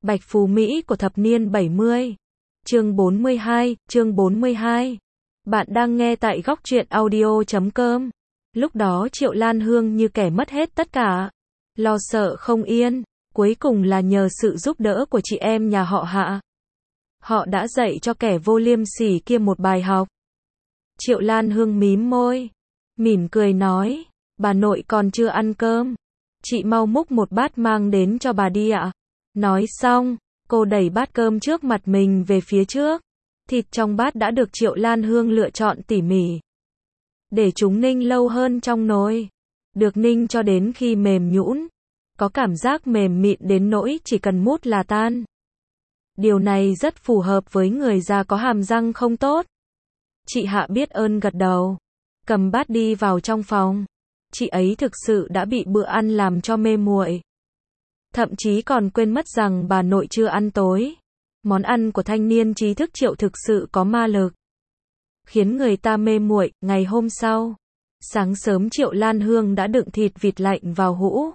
Bạch Phú Mỹ của thập niên 70. Chương 42. Bạn đang nghe tại góc truyện audio.com. Lúc đó Triệu Lan Hương như kẻ mất hết tất cả, lo sợ không yên, cuối cùng là nhờ sự giúp đỡ của chị em nhà họ Hạ. Họ đã dạy cho kẻ vô liêm sỉ kia một bài học. Triệu Lan Hương mím môi, mỉm cười nói, bà nội còn chưa ăn cơm. Chị mau múc một bát mang đến cho bà đi ạ. Nói xong, cô đẩy bát cơm trước mặt mình về phía trước. Thịt trong bát đã được Triệu Lan Hương lựa chọn tỉ mỉ, để chúng ninh lâu hơn trong nồi. Được ninh cho đến khi mềm nhũn, có cảm giác mềm mịn đến nỗi chỉ cần mút là tan. Điều này rất phù hợp với người già có hàm răng không tốt. Chị Hạ biết ơn gật đầu, cầm bát đi vào trong phòng. Chị ấy thực sự đã bị bữa ăn làm cho mê muội, thậm chí còn quên mất rằng bà nội chưa ăn tối. Món ăn của thanh niên trí thức Triệu thực sự có ma lực, khiến người ta mê muội. Ngày hôm sau, sáng sớm Triệu Lan Hương đã đựng thịt vịt lạnh vào hũ,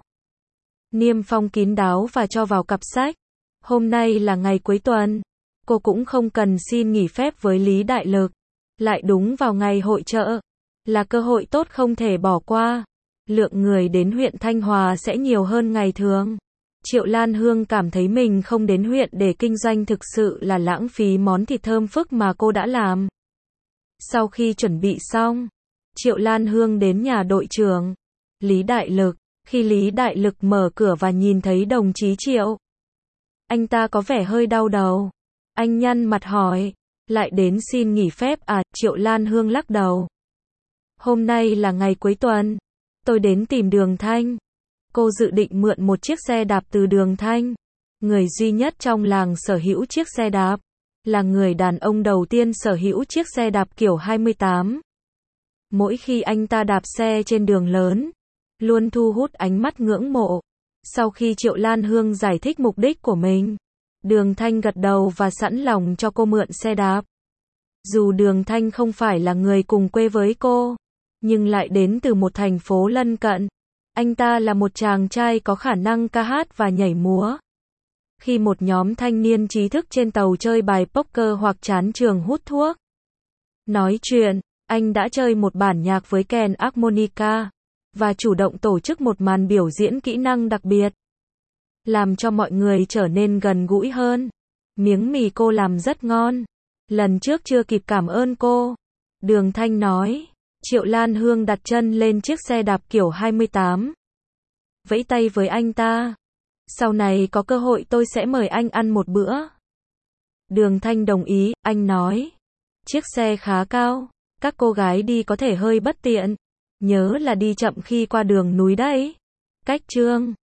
niêm phong kín đáo và cho vào cặp sách. Hôm nay là ngày cuối tuần, cô cũng không cần xin nghỉ phép với Lý Đại Lực. Lại đúng vào ngày hội chợ, là cơ hội tốt không thể bỏ qua. Lượng người đến huyện Thanh Hòa sẽ nhiều hơn ngày thường. Triệu Lan Hương cảm thấy mình không đến huyện để kinh doanh thực sự là lãng phí món thịt thơm phức mà cô đã làm. Sau khi chuẩn bị xong, Triệu Lan Hương đến nhà đội trưởng Lý Đại Lực. Khi Lý Đại Lực mở cửa và nhìn thấy đồng chí Triệu, anh ta có vẻ hơi đau đầu. Anh nhăn mặt hỏi, lại đến xin nghỉ phép à? Triệu Lan Hương lắc đầu. Hôm nay là ngày cuối tuần, tôi đến tìm Đường Thanh. Cô dự định mượn một chiếc xe đạp từ Đường Thanh, người duy nhất trong làng sở hữu chiếc xe đạp, là người đàn ông đầu tiên sở hữu chiếc xe đạp kiểu 28. Mỗi khi anh ta đạp xe trên đường lớn, luôn thu hút ánh mắt ngưỡng mộ. Sau khi Triệu Lan Hương giải thích mục đích của mình, Đường Thanh gật đầu và sẵn lòng cho cô mượn xe đạp. Dù Đường Thanh không phải là người cùng quê với cô, nhưng lại đến từ một thành phố lân cận. Anh ta là một chàng trai có khả năng ca hát và nhảy múa. Khi một nhóm thanh niên trí thức trên tàu chơi bài poker hoặc chán trường hút thuốc, nói chuyện, anh đã chơi một bản nhạc với kèn harmonica, và chủ động tổ chức một màn biểu diễn kỹ năng đặc biệt, làm cho mọi người trở nên gần gũi hơn. Miếng mì cô làm rất ngon. Lần trước chưa kịp cảm ơn cô, Đường Thanh nói. Triệu Lan Hương đặt chân lên chiếc xe đạp kiểu 28, vẫy tay với anh ta. Sau này có cơ hội tôi sẽ mời anh ăn một bữa. Đường Thanh đồng ý, anh nói. Chiếc xe khá cao, các cô gái đi có thể hơi bất tiện. Nhớ là đi chậm khi qua đường núi đấy. Cách chương